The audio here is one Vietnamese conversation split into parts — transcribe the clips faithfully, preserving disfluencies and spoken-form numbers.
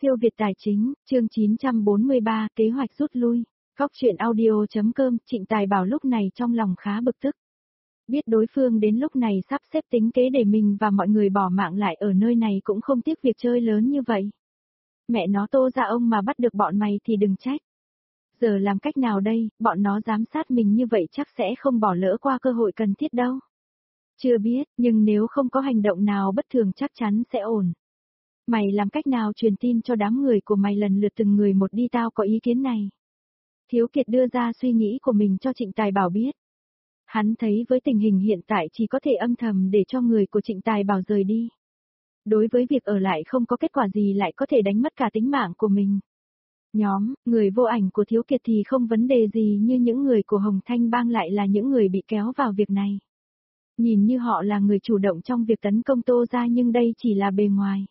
Siêu Việt Tài Chính, chương chín trăm bốn mươi ba, kế hoạch rút lui. Góc truyện audio.com, Trịnh Tài Bảo lúc này trong lòng khá bực tức. Biết đối phương đến lúc này sắp xếp tính kế để mình và mọi người bỏ mạng lại ở nơi này cũng không tiếc việc chơi lớn như vậy. Mẹ nó Tô ra ông mà bắt được bọn mày thì đừng trách. Giờ làm cách nào đây, bọn nó giám sát mình như vậy chắc sẽ không bỏ lỡ qua cơ hội cần thiết đâu. Chưa biết, nhưng nếu không có hành động nào bất thường chắc chắn sẽ ổn. Mày làm cách nào truyền tin cho đám người của mày lần lượt từng người một đi, tao có ý kiến này. Thiếu Kiệt đưa ra suy nghĩ của mình cho Trịnh Tài Bảo biết. Hắn thấy với tình hình hiện tại chỉ có thể âm thầm để cho người của Trịnh Tài Bảo rời đi. Đối với việc ở lại không có kết quả gì lại có thể đánh mất cả tính mạng của mình. Nhóm, người vô ảnh của Thiếu Kiệt thì không vấn đề gì, như những người của Hồng Thanh Bang lại là những người bị kéo vào việc này. Nhìn như họ là người chủ động trong việc tấn công Tô ra nhưng đây chỉ là bề ngoài.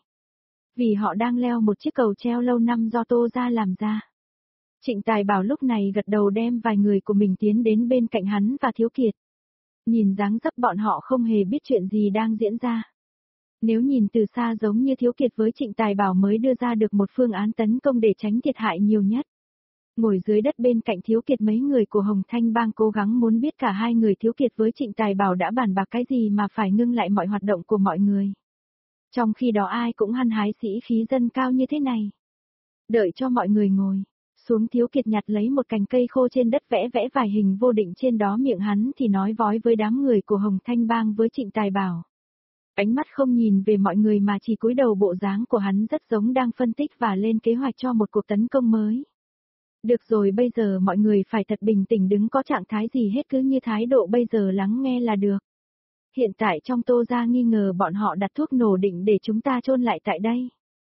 Vì họ đang leo một chiếc cầu treo lâu năm do Tô ra làm ra. Trịnh Tài Bảo lúc này gật đầu đem vài người của mình tiến đến bên cạnh hắn và Thiếu Kiệt. Nhìn dáng dấp bọn họ không hề biết chuyện gì đang diễn ra. Nếu nhìn từ xa giống như Thiếu Kiệt với Trịnh Tài Bảo mới đưa ra được một phương án tấn công để tránh thiệt hại nhiều nhất. Ngồi dưới đất bên cạnh Thiếu Kiệt mấy người của Hồng Thanh Bang cố gắng muốn biết cả hai người Thiếu Kiệt với Trịnh Tài Bảo đã bàn bạc cái gì mà phải ngưng lại mọi hoạt động của mọi người. Trong khi đó ai cũng hăng hái sĩ khí dân cao như thế này. Đợi cho mọi người ngồi xuống, Thiếu Kiệt nhặt lấy một cành cây khô trên đất vẽ vẽ vài hình vô định trên đó, miệng hắn thì nói vói với đám người của Hồng Thanh Bang với Trịnh Tài Bảo. Ánh mắt không nhìn về mọi người mà chỉ cúi đầu, bộ dáng của hắn rất giống đang phân tích và lên kế hoạch cho một cuộc tấn công mới. Được rồi, bây giờ mọi người phải thật bình tĩnh, đừng có trạng thái gì hết, cứ như thái độ bây giờ lắng nghe là được. Hiện tại trong Tô ra nghi ngờ bọn họ đặt thuốc nổ định để chúng ta chôn lại tại đây.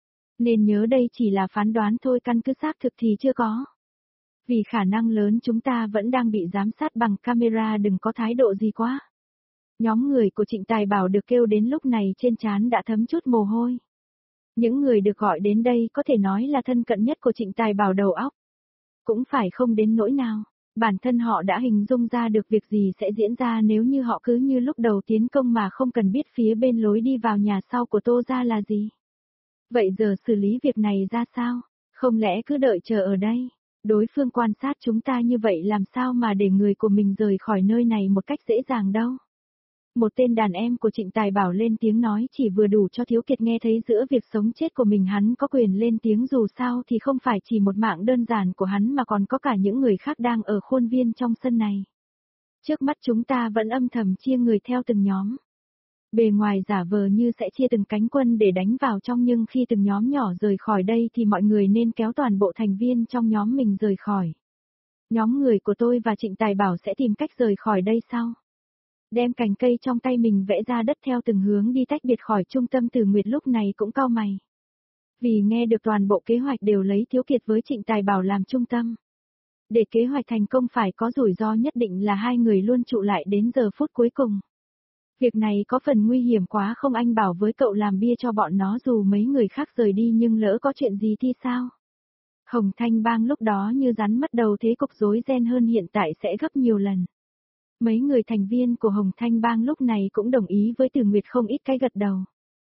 Nên nhớ đây chỉ là phán đoán thôi, căn cứ xác thực thì chưa có. Vì khả năng lớn chúng ta vẫn đang bị giám sát bằng camera, đừng có thái độ gì quá. Nhóm người của Trịnh Tài Bảo được kêu đến lúc này trên trán đã thấm chút mồ hôi. Những người được gọi đến đây có thể nói là thân cận nhất của Trịnh Tài Bảo đầu óc. Cũng phải không đến nỗi nào. Bản thân họ đã hình dung ra được việc gì sẽ diễn ra nếu như họ cứ như lúc đầu tiến công mà không cần biết phía bên lối đi vào nhà sau của Tô ra là gì. Vậy giờ xử lý việc này ra sao? Không lẽ cứ đợi chờ ở đây? Đối phương quan sát chúng ta như vậy làm sao mà để người của mình rời khỏi nơi này một cách dễ dàng đâu? Một tên đàn em của Trịnh Tài Bảo lên tiếng nói chỉ vừa đủ cho Thiếu Kiệt nghe thấy giữa việc sống chết của mình hắn có quyền lên tiếng, dù sao thì không phải chỉ một mạng đơn giản của hắn mà còn có cả những người khác đang ở khuôn viên trong sân này. Trước mắt chúng ta vẫn âm thầm chia người theo từng nhóm. Bề ngoài giả vờ như sẽ chia từng cánh quân để đánh vào trong, nhưng khi từng nhóm nhỏ rời khỏi đây thì mọi người nên kéo toàn bộ thành viên trong nhóm mình rời khỏi. Nhóm người của tôi và Trịnh Tài Bảo sẽ tìm cách rời khỏi đây sau. Đem cành cây trong tay mình vẽ ra đất theo từng hướng đi tách biệt khỏi trung tâm. Từ Nguyệt lúc này cũng cau mày. Vì nghe được toàn bộ kế hoạch đều lấy Thiếu Kiệt với Trịnh Tài Bảo làm trung tâm. Để kế hoạch thành công phải có rủi ro nhất định là hai người luôn trụ lại đến giờ phút cuối cùng. Việc này có phần nguy hiểm quá không, anh bảo với cậu làm bia cho bọn nó dù mấy người khác rời đi nhưng lỡ có chuyện gì thì sao? Hồng Thanh Bang lúc đó như rắn mất đầu, thế cục rối ren hơn hiện tại sẽ gấp nhiều lần. Mấy người thành viên của Hồng Thanh Bang lúc này cũng đồng ý với Từ Nguyệt không ít cái gật đầu.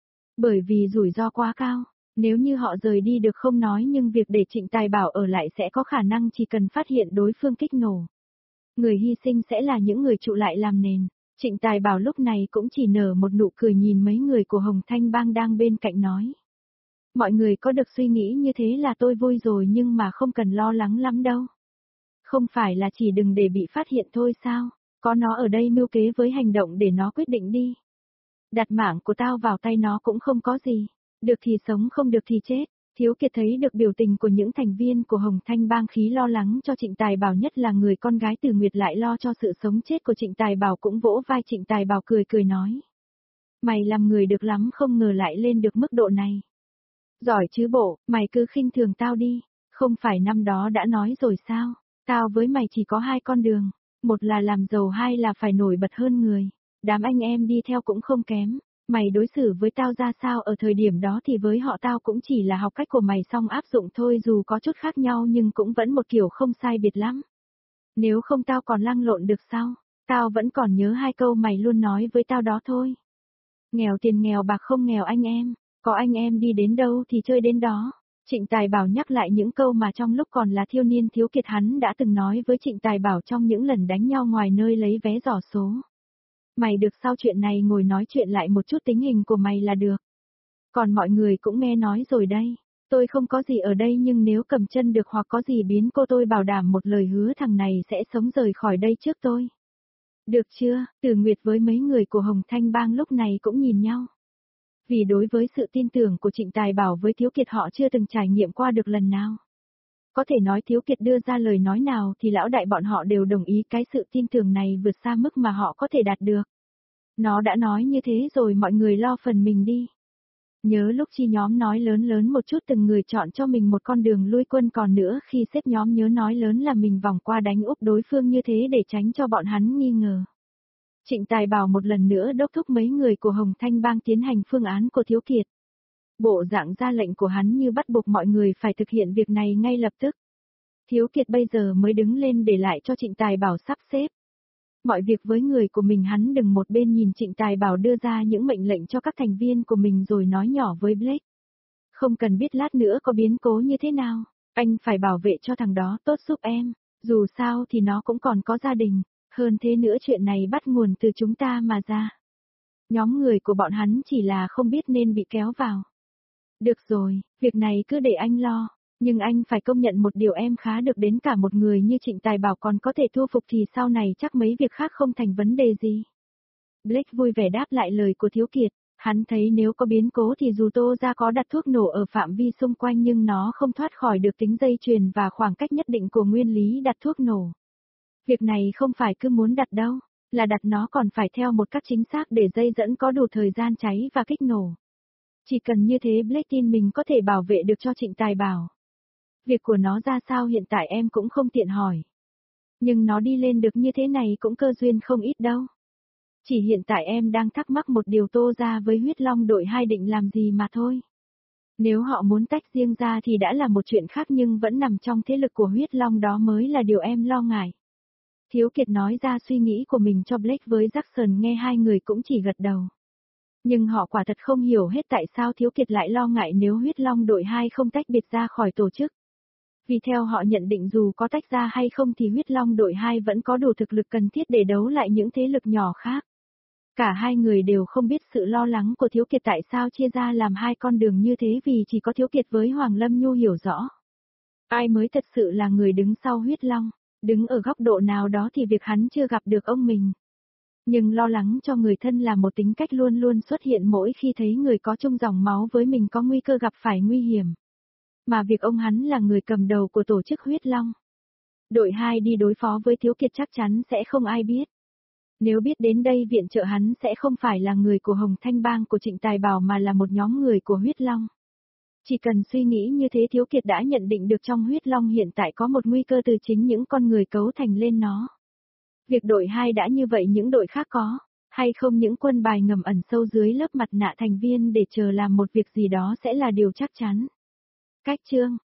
Bởi vì rủi ro quá cao, nếu như họ rời đi được không nói, nhưng việc để Trịnh Tài Bảo ở lại sẽ có khả năng chỉ cần phát hiện đối phương kích nổ. Người hy sinh sẽ là những người trụ lại làm nền. Trịnh Tài Bảo lúc này cũng chỉ nở một nụ cười nhìn mấy người của Hồng Thanh Bang đang bên cạnh nói. Mọi người có được suy nghĩ như thế là tôi vui rồi, nhưng mà không cần lo lắng lắm đâu. Không phải là chỉ đừng để bị phát hiện thôi sao? Có nó ở đây mưu kế với hành động để nó quyết định đi. Đặt mạng của tao vào tay nó cũng không có gì. Được thì sống, không được thì chết. Thiếu Kiệt thấy được biểu tình của những thành viên của Hồng Thanh Bang khí lo lắng cho Trịnh Tài Bảo, nhất là người con gái Từ Nguyệt lại lo cho sự sống chết của Trịnh Tài Bảo, cũng vỗ vai Trịnh Tài Bảo cười cười nói. Mày làm người được lắm, không ngờ lại lên được mức độ này. Giỏi chứ bộ, mày cứ khinh thường tao đi. Không phải năm đó đã nói rồi sao? Tao với mày chỉ có hai con đường. Một là làm giàu, hai là phải nổi bật hơn người. Đám anh em đi theo cũng không kém. Mày đối xử với tao ra sao ở thời điểm đó thì với họ tao cũng chỉ là học cách của mày xong áp dụng thôi, dù có chút khác nhau nhưng cũng vẫn một kiểu không sai biệt lắm. Nếu không tao còn lăn lộn được sao? Tao vẫn còn nhớ hai câu mày luôn nói với tao đó thôi. Nghèo tiền nghèo bạc không nghèo anh em, có anh em đi đến đâu thì chơi đến đó. Trịnh Tài Bảo nhắc lại những câu mà trong lúc còn là thiếu niên Thiếu Kiệt hắn đã từng nói với Trịnh Tài Bảo trong những lần đánh nhau ngoài nơi lấy vé giỏ số. Mày được sau chuyện này ngồi nói chuyện lại một chút tình hình của mày là được. Còn mọi người cũng nghe nói rồi đây. Tôi không có gì ở đây nhưng nếu cầm chân được hoặc có gì biến cô tôi bảo đảm một lời hứa thằng này sẽ sống rời khỏi đây trước tôi. Được chưa? Từ Nguyệt với mấy người của Hồng Thanh Bang lúc này cũng nhìn nhau. Vì đối với sự tin tưởng của Trịnh Tài Bảo với Thiếu Kiệt họ chưa từng trải nghiệm qua được lần nào. Có thể nói Thiếu Kiệt đưa ra lời nói nào thì lão đại bọn họ đều đồng ý cái sự tin tưởng này vượt xa mức mà họ có thể đạt được. Nó đã nói như thế rồi mọi người lo phần mình đi. Nhớ lúc chi nhóm nói lớn lớn một chút từng người chọn cho mình một con đường lui quân còn nữa khi xếp nhóm nhớ nói lớn là mình vòng qua đánh úp đối phương như thế để tránh cho bọn hắn nghi ngờ. Trịnh Tài Bảo một lần nữa đốc thúc mấy người của Hồng Thanh Bang tiến hành phương án của Thiếu Kiệt. Bộ dạng ra lệnh của hắn như bắt buộc mọi người phải thực hiện việc này ngay lập tức. Thiếu Kiệt bây giờ mới đứng lên để lại cho Trịnh Tài Bảo sắp xếp. Mọi việc với người của mình hắn đừng một bên nhìn Trịnh Tài Bảo đưa ra những mệnh lệnh cho các thành viên của mình rồi nói nhỏ với Blake. Không cần biết lát nữa có biến cố như thế nào, anh phải bảo vệ cho thằng đó tốt giúp em, dù sao thì nó cũng còn có gia đình, hơn thế nữa chuyện này bắt nguồn từ chúng ta mà ra. Nhóm người của bọn hắn chỉ là không biết nên bị kéo vào. Được rồi, việc này cứ để anh lo. Nhưng anh phải công nhận một điều em khá được đến cả một người như Trịnh Tài Bảo còn có thể thu phục thì sau này chắc mấy việc khác không thành vấn đề gì. Blake vui vẻ đáp lại lời của Thiếu Kiệt, hắn thấy nếu có biến cố thì dù Tô ra có đặt thuốc nổ ở phạm vi xung quanh nhưng nó không thoát khỏi được tính dây chuyền và khoảng cách nhất định của nguyên lý đặt thuốc nổ. Việc này không phải cứ muốn đặt đâu, là đặt nó còn phải theo một cách chính xác để dây dẫn có đủ thời gian cháy và kích nổ. Chỉ cần như thế Blake tin mình có thể bảo vệ được cho Trịnh Tài Bảo. Việc của nó ra sao hiện tại em cũng không tiện hỏi. Nhưng nó đi lên được như thế này cũng cơ duyên không ít đâu. Chỉ hiện tại em đang thắc mắc một điều Tô ra với huyết long đội hai định làm gì mà thôi. Nếu họ muốn tách riêng ra thì đã là một chuyện khác nhưng vẫn nằm trong thế lực của huyết long đó mới là điều em lo ngại. Thiếu Kiệt nói ra suy nghĩ của mình cho Blake với Jackson nghe hai người cũng chỉ gật đầu. Nhưng họ quả thật không hiểu hết tại sao Thiếu Kiệt lại lo ngại nếu huyết long đội hai không tách biệt ra khỏi tổ chức. Vì theo họ nhận định dù có tách ra hay không thì huyết long đội hai vẫn có đủ thực lực cần thiết để đấu lại những thế lực nhỏ khác. Cả hai người đều không biết sự lo lắng của Thiếu Kiệt tại sao chia ra làm hai con đường như thế vì chỉ có Thiếu Kiệt với Hoàng Lâm Nhu hiểu rõ. Ai mới thật sự là người đứng sau huyết long, đứng ở góc độ nào đó thì việc hắn chưa gặp được ông mình. Nhưng lo lắng cho người thân là một tính cách luôn luôn xuất hiện mỗi khi thấy người có chung dòng máu với mình có nguy cơ gặp phải nguy hiểm. Mà việc ông hắn là người cầm đầu của tổ chức huyết long. Đội hai đi đối phó với Thiếu Kiệt chắc chắn sẽ không ai biết. Nếu biết đến đây viện trợ hắn sẽ không phải là người của Hồng Thanh Bang của Trịnh Tài Bảo mà là một nhóm người của huyết long. Chỉ cần suy nghĩ như thế Thiếu Kiệt đã nhận định được trong huyết long hiện tại có một nguy cơ từ chính những con người cấu thành lên nó. Việc đội hai đã như vậy những đội khác có, hay không những quân bài ngầm ẩn sâu dưới lớp mặt nạ thành viên để chờ làm một việc gì đó sẽ là điều chắc chắn. Cách chương